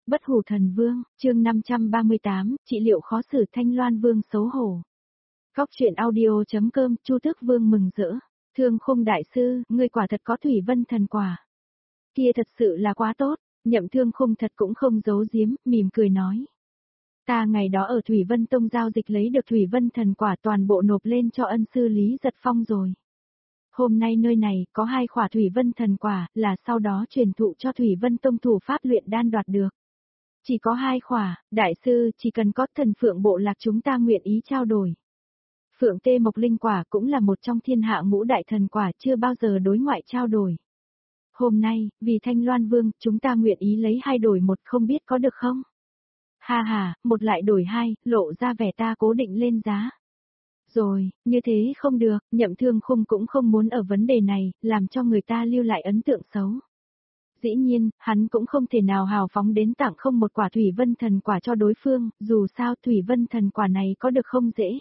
Bất hủ thần vương, chương 538, trị liệu khó xử Thanh Loan Vương xấu hổ. Góc truyện audio.com, Chu Tước Vương mừng rỡ. Thương Khung đại sư, ngươi quả thật có Thủy Vân thần quả. Kia thật sự là quá tốt, Nhậm Thương Khung thật cũng không giấu giếm, mỉm cười nói. Ta ngày đó ở Thủy Vân Tông giao dịch lấy được Thủy Vân thần quả toàn bộ nộp lên cho ân sư Lý Giật Phong rồi. Hôm nay nơi này có 2 khỏa Thủy Vân thần quả, là sau đó truyền thụ cho Thủy Vân Tông thủ pháp luyện đan đoạt được. Chỉ có 2 khỏa, đại sư chỉ cần có thần phượng bộ lạc chúng ta nguyện ý trao đổi. Phượng tê mộc linh quả cũng là một trong thiên hạ ngũ đại thần quả chưa bao giờ đối ngoại trao đổi. Hôm nay, vì Thanh Loan Vương, chúng ta nguyện ý lấy 2 đổi 1 không biết có được không? Ha ha, 1 lại đổi 2, lộ ra vẻ ta cố định lên giá. Rồi, như thế không được, Nhậm Thương Khung cũng không muốn ở vấn đề này, làm cho người ta lưu lại ấn tượng xấu. Dĩ nhiên, hắn cũng không thể nào hào phóng đến tặng không 1 quả Thủy Vân thần quả cho đối phương, dù sao Thủy Vân thần quả này có được không dễ.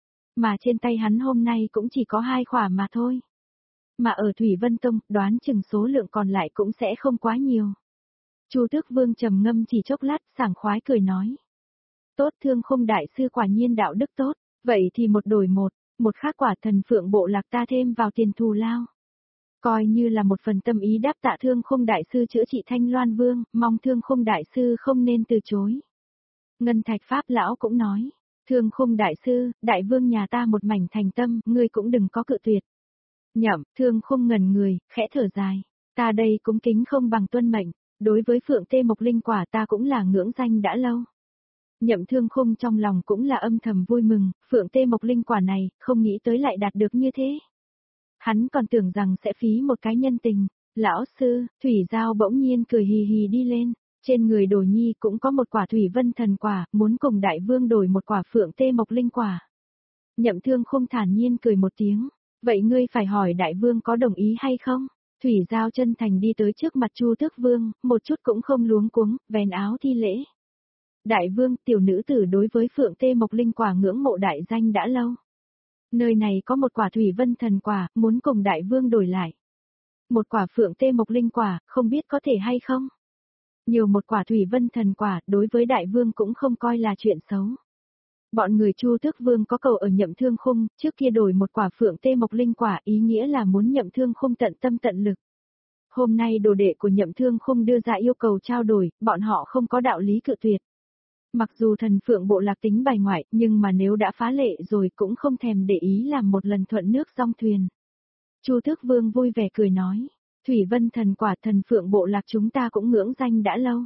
Mà trên tay hắn hôm nay cũng chỉ có 2 quả mà thôi. Mà ở Thủy Vân Tông, đoán chừng số lượng còn lại cũng sẽ không quá nhiều. Chu Tước Vương trầm ngâm chỉ chốc lát, sảng khoái cười nói. Tốt, Thương Khung đại sư quả nhiên đạo đức tốt, vậy thì 1 đổi 1 khác quả thần phượng bộ lạc ta thêm vào tiền thù lao. Coi như là một phần tâm ý đáp tạ Thương Khung đại sư chữa trị Thanh Loan Vương, mong Thương Khung đại sư không nên từ chối. Ngân Thạch Pháp lão cũng nói, Thương Khung đại sư, đại vương nhà ta một mảnh thành tâm, ngươi cũng đừng có cự tuyệt. Nhậm, Thương Khung ngẩn người, khẽ thở dài, ta đây cũng kính không bằng tuân mệnh, đối với Phượng Tê Mộc Linh quả ta cũng là ngưỡng danh đã lâu. Nhậm Thương Khung trong lòng cũng là âm thầm vui mừng, Phượng Tê Mộc Linh quả này, không nghĩ tới lại đạt được như thế. Hắn còn tưởng rằng sẽ phí một cái nhân tình. Lão sư, Thủy Giao bỗng nhiên cười hì hì đi lên, trên người Đồ Nhi cũng có 1 quả Thủy Vân thần quả, muốn cùng đại vương đổi 1 quả Phượng Tê Mộc Linh quả. Nhậm Thương Khung thản nhiên cười một tiếng, vậy ngươi phải hỏi đại vương có đồng ý hay không? Thủy Giao chân thành đi tới trước mặt Chu Tước Vương, một chút cũng không luống cuống, vén áo thi lễ. Đại vương, tiểu nữ tử đối với Phượng Tê Mộc Linh quả ngưỡng mộ đại danh đã lâu. Nơi này có 1 quả Thủy Vân thần quả, muốn cùng đại vương đổi lại. 1 quả Phượng Tê Mộc Linh quả, không biết có thể hay không? Nhiều 1 quả Thủy Vân thần quả, đối với đại vương cũng không coi là chuyện xấu. Bọn người Chu Tước Vương có cầu ở Nhậm Thương Khung, trước kia đổi 1 quả Phượng Tê Mộc Linh quả, ý nghĩa là muốn Nhậm Thương Khung tận tâm tận lực. Hôm nay đồ đệ của Nhậm Thương Khung đưa ra yêu cầu trao đổi, bọn họ không có đạo lý cự tuyệt. Mặc dù thần phượng bộ lạc tính bài ngoại, nhưng mà nếu đã phá lệ rồi cũng không thèm để ý làm một lần thuận nước song thuyền. Chu Tước Vương vui vẻ cười nói, Thủy Vân thần quả thần phượng bộ lạc chúng ta cũng ngưỡng danh đã lâu.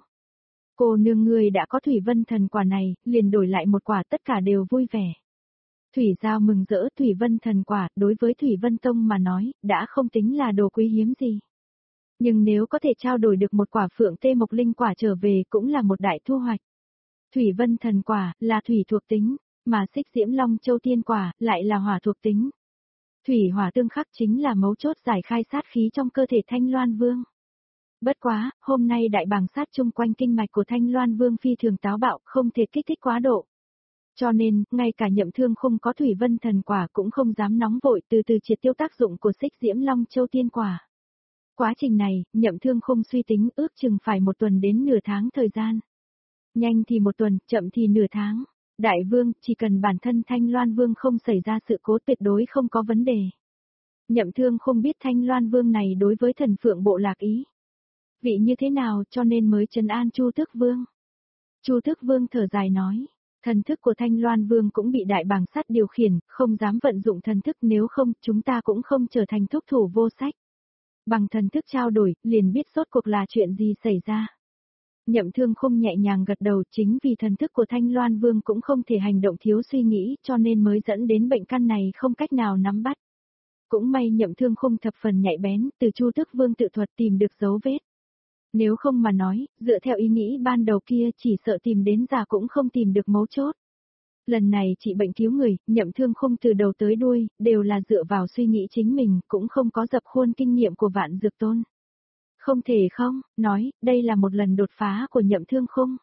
Cô nương ngươi đã có Thủy Vân thần quả này, liền đổi lại 1 quả tất cả đều vui vẻ. Thủy Giao mừng rỡ Thủy Vân thần quả, đối với Thủy Vân Tông mà nói, đã không tính là đồ quý hiếm gì. Nhưng nếu có thể trao đổi được 1 quả Phượng Tê Mộc Linh quả trở về cũng là một đại thu hoạch. Thủy Vân thần quả, là thủy thuộc tính, mà Xích Diễm Long Châu Tiên quả, lại là hỏa thuộc tính. Thủy hỏa tương khắc chính là mấu chốt giải khai sát khí trong cơ thể Thanh Loan Vương. Bất quá, hôm nay đại bàng sát chung quanh kinh mạch của Thanh Loan Vương phi thường táo bạo, không thể kích thích quá độ. Cho nên, ngay cả Nhậm Thương Khung có Thủy Vân thần quả cũng không dám nóng vội từ từ triệt tiêu tác dụng của Xích Diễm Long Châu Tiên quả. Quá trình này, Nhậm Thương Khung suy tính ước chừng phải 1 tuần đến nửa tháng thời gian. Nhanh thì 1 tuần, chậm thì nửa tháng. Đại vương, chỉ cần bản thân Thanh Loan Vương không xảy ra sự cố tuyệt đối không có vấn đề. Nhậm Thương không biết Thanh Loan Vương này đối với thần phượng bộ lạc ý. Vị như thế nào cho nên mới trấn an Chu Tước Vương. Chu Tước Vương thở dài nói, thần thức của Thanh Loan Vương cũng bị đại bàng sắt điều khiển, không dám vận dụng thần thức nếu không chúng ta cũng không trở thành thúc thủ vô sách. Bằng thần thức trao đổi, liền biết rốt cuộc là chuyện gì xảy ra. Nhậm Thương không nhẹ nhàng gật đầu chính vì thần thức của Thanh Loan Vương cũng không thể hành động thiếu suy nghĩ cho nên mới dẫn đến bệnh căn này không cách nào nắm bắt. Cũng may Nhậm Thương không thập phần nhạy bén từ Chu Tước Vương tự thuật tìm được dấu vết. Nếu không mà nói, dựa theo ý nghĩ ban đầu kia chỉ sợ tìm đến già cũng không tìm được mấu chốt. Lần này trị bệnh cứu người, Nhậm Thương không từ đầu tới đuôi, đều là dựa vào suy nghĩ chính mình, cũng không có dập khuôn kinh nghiệm của Vạn Dược Tôn. Không thể không, nói, đây là một lần đột phá của Nhậm Thương Khung.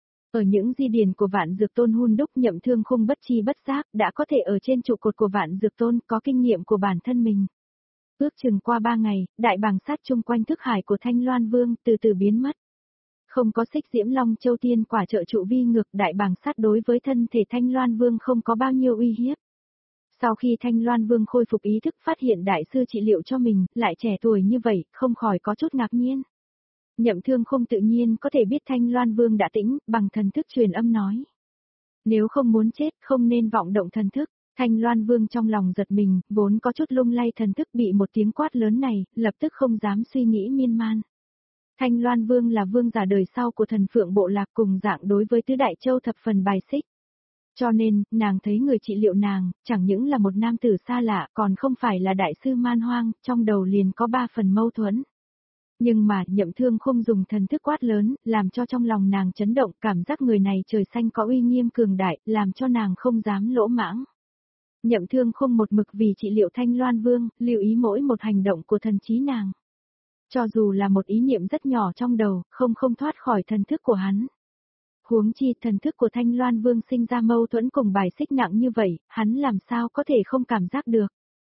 Ở những di điển của Vạn Dược Tôn hun đúc Nhậm Thương Khung bất chi bất giác đã có thể ở trên trụ cột của Vạn Dược Tôn có kinh nghiệm của bản thân mình. Ước chừng qua 3 ngày, đại bàng sát chung quanh thức hải của Thanh Loan Vương từ từ biến mất. Không có xích diễm long châu tiên quả trợ trụ vi ngược, đại bàng sát đối với thân thể Thanh Loan Vương không có bao nhiêu uy hiếp. Sau khi Thanh Loan Vương khôi phục ý thức phát hiện đại sư trị liệu cho mình, lại trẻ tuổi như vậy, không khỏi có chút ngạc nhiên. Nhậm Thương không tự nhiên có thể biết Thanh Loan Vương đã tĩnh, bằng thần thức truyền âm nói. Nếu không muốn chết, không nên vọng động thần thức. Thanh Loan Vương trong lòng giật mình, vốn có chút lung lay thần thức bị một tiếng quát lớn này, lập tức không dám suy nghĩ miên man. Thanh Loan Vương là vương giả đời sau của thần Phượng Bộ Lạc, cùng dạng đối với tứ đại châu thập phần bài xích. Cho nên, nàng thấy người trị liệu nàng, chẳng những là một nam tử xa lạ, còn không phải là đại sư man hoang, trong đầu liền có 3 phần mâu thuẫn. Nhưng mà, Nhậm Thương không dùng thần thức quát lớn, làm cho trong lòng nàng chấn động, cảm giác người này trời xanh có uy nghiêm cường đại, làm cho nàng không dám lỗ mãng. Nhậm Thương không một mực vì trị liệu Thanh Loan Vương, lưu ý mỗi một hành động của thần trí nàng. Cho dù là một ý niệm rất nhỏ trong đầu, không thoát khỏi thần thức của hắn. Huống chi thần thức của Thanh Loan Vương sinh ra mâu thuẫn cùng bài xích nặng như vậy, hắn làm sao có thể không cảm giác được.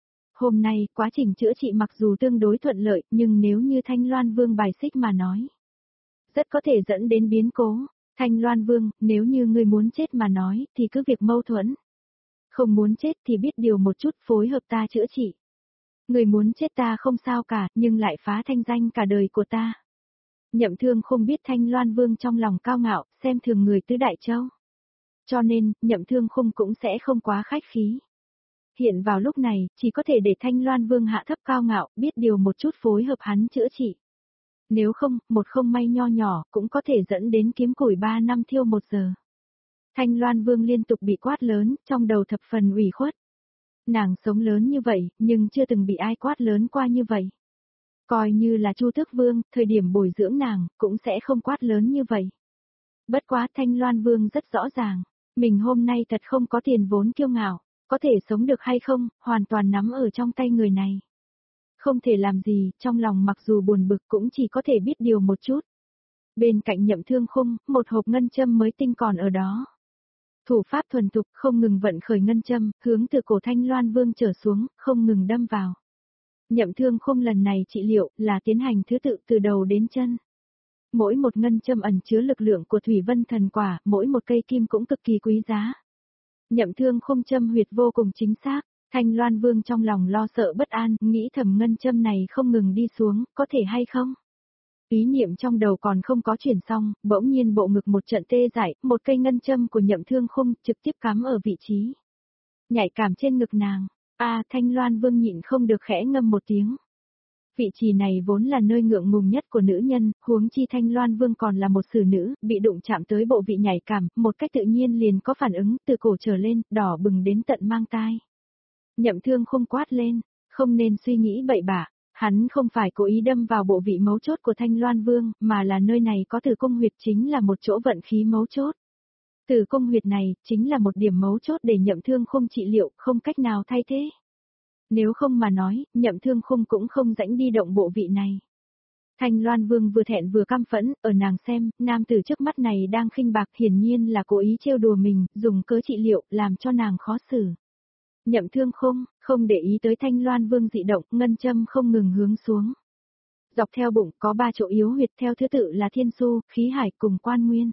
Hôm nay, quá trình chữa trị mặc dù tương đối thuận lợi, nhưng nếu như Thanh Loan Vương bài xích mà nói, rất có thể dẫn đến biến cố. Thanh Loan Vương, nếu như ngươi muốn chết mà nói, thì cứ việc mâu thuẫn. Không muốn chết thì biết điều một chút, phối hợp ta chữa trị. Người muốn chết ta không sao cả, nhưng lại phá thanh danh cả đời của ta. Nhậm Thương không biết Thanh Loan Vương trong lòng cao ngạo, xem thường người tứ đại châu. Cho nên, Nhậm Thương không cũng sẽ không quá khách khí. Hiện vào lúc này, chỉ có thể để Thanh Loan Vương hạ thấp cao ngạo, biết điều một chút phối hợp hắn chữa trị. Nếu không, một không may nho nhỏ, cũng có thể dẫn đến kiếm củi 3 năm thiêu 1 giờ. Thanh Loan Vương liên tục bị quát lớn, trong đầu thập phần ủy khuất. Nàng sống lớn như vậy, nhưng chưa từng bị ai quát lớn qua như vậy. Coi như là Chu Tước Vương, thời điểm bồi dưỡng nàng, cũng sẽ không quát lớn như vậy. Bất quá Thanh Loan Vương rất rõ ràng, mình hôm nay thật không có tiền vốn kiêu ngạo, có thể sống được hay không, hoàn toàn nắm ở trong tay người này. Không thể làm gì, trong lòng mặc dù buồn bực cũng chỉ có thể biết điều một chút. Bên cạnh Nhậm Thương Khung, một hộp ngân châm mới tinh còn ở đó. Thủ pháp thuần thục, không ngừng vận khởi ngân châm, hướng từ cổ Thanh Loan Vương trở xuống, không ngừng đâm vào. Nhậm Thương Khung lần này trị liệu là tiến hành thứ tự từ đầu đến chân. Mỗi một ngân châm ẩn chứa lực lượng của Thủy Vân Thần Quả, mỗi một cây kim cũng cực kỳ quý giá. Nhậm Thương Khung châm huyệt vô cùng chính xác, Thanh Loan Vương trong lòng lo sợ bất an, nghĩ thầm ngân châm này không ngừng đi xuống, có thể hay không? Ý niệm trong đầu còn không có chuyển xong, bỗng nhiên bộ ngực một trận tê dại, một cây ngân châm của Nhậm Thương Khung trực tiếp cắm ở vị trí nhạy cảm trên ngực nàng. Thanh Loan Vương nhịn không được khẽ ngâm một tiếng. Vị trí này vốn là nơi ngượng ngùng nhất của nữ nhân, huống chi Thanh Loan Vương còn là một xử nữ, bị đụng chạm tới bộ vị nhạy cảm, một cách tự nhiên liền có phản ứng, từ cổ trở lên, đỏ bừng đến tận mang tai. Nhậm Thương không quát lên, không nên suy nghĩ bậy bạ, hắn không phải cố ý đâm vào bộ vị mấu chốt của Thanh Loan Vương, mà là nơi này có tử cung huyệt chính là một chỗ vận khí mấu chốt. Tử cung huyệt này, chính là một điểm mấu chốt để Nhậm Thương không trị liệu, không cách nào thay thế. Nếu không mà nói, Nhậm Thương Khung cũng không rãnh đi động bộ vị này. Thanh Loan Vương vừa thẹn vừa căm phẫn, ở nàng xem, nam tử trước mắt này đang khinh bạc, hiển nhiên là cố ý trêu đùa mình, dùng cớ trị liệu, làm cho nàng khó xử. Nhậm Thương Khung, không để ý tới Thanh Loan Vương dị động, ngân châm không ngừng hướng xuống. Dọc theo bụng có 3 chỗ yếu huyệt theo thứ tự là Thiên Su, Khí Hải cùng Quan Nguyên.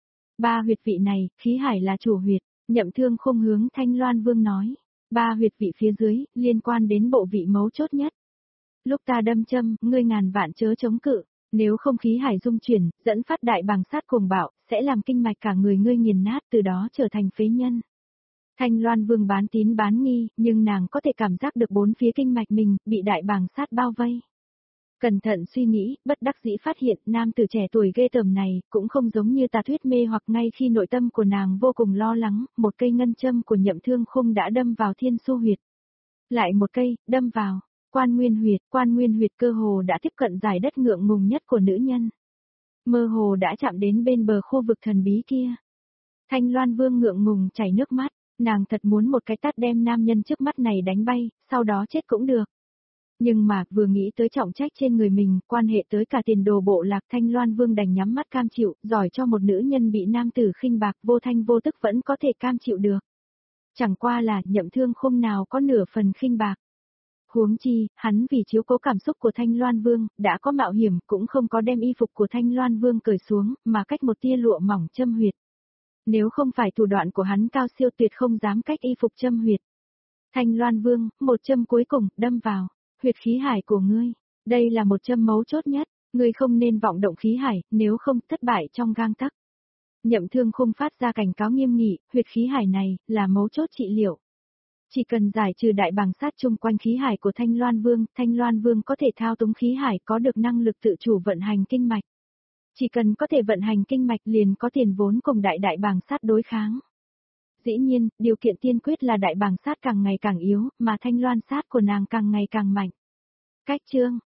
3 huyệt vị này, Khí Hải là chủ huyệt, Nhậm Thương Khung hướng Thanh Loan Vương nói. 3 huyệt vị phía dưới, liên quan đến bộ vị mấu chốt nhất. Lúc ta đâm châm, ngươi ngàn vạn chớ chống cự, nếu không khí hải dung chuyển, dẫn phát đại bàng sát cuồng bạo, sẽ làm kinh mạch cả người ngươi nghiền nát, từ đó trở thành phế nhân. Thanh Loan Vương bán tín bán nghi, nhưng nàng có thể cảm giác được 4 phía kinh mạch mình, bị đại bàng sát bao vây. Cẩn thận suy nghĩ, bất đắc dĩ phát hiện nam tử trẻ tuổi ghê tởm này, cũng không giống như tà thuyết mê hoặc ngay khi nội tâm của nàng vô cùng lo lắng, một cây ngân châm của Nhậm Thương Khung đã đâm vào Thiên Su huyệt. Lại một cây, đâm vào Quan Nguyên huyệt cơ hồ đã tiếp cận giải đất ngượng ngùng nhất của nữ nhân. Mơ hồ đã chạm đến bên bờ khu vực thần bí kia. Thanh Loan Vương ngượng ngùng chảy nước mắt, nàng thật muốn một cái tát đem nam nhân trước mắt này đánh bay, sau đó chết cũng được. Nhưng mà, vừa nghĩ tới trọng trách trên người mình, quan hệ tới cả tiền đồ bộ lạc, Thanh Loan Vương đành nhắm mắt cam chịu, giỏi cho một nữ nhân bị nam tử khinh bạc vô thanh vô tức vẫn có thể cam chịu được. Chẳng qua là Nhậm Thương Khung nào có nửa phần khinh bạc. Huống chi, hắn vì chiếu cố cảm xúc của Thanh Loan Vương, đã có mạo hiểm, cũng không có đem y phục của Thanh Loan Vương cởi xuống, mà cách một tia lụa mỏng châm huyệt. Nếu không phải thủ đoạn của hắn cao siêu tuyệt không dám cách y phục châm huyệt. Thanh Loan Vương, một châm cuối cùng, đâm vào, huyệt khí hải của ngươi. Đây là một châm mấu chốt nhất, ngươi không nên vọng động khí hải, nếu không thất bại trong gang tắc. Nhậm Thương Khung phát ra cảnh cáo nghiêm nghị, huyệt khí hải này, là mấu chốt trị liệu. Chỉ cần giải trừ đại bàng sát chung quanh khí hải của Thanh Loan Vương có thể thao túng khí hải có được năng lực tự chủ vận hành kinh mạch. Chỉ cần có thể vận hành kinh mạch liền có tiền vốn cùng đại bàng sát đối kháng. Dĩ nhiên, điều kiện tiên quyết là đại bàng sát càng ngày càng yếu, mà Thanh Loan sát của nàng càng ngày càng mạnh. Cách chương,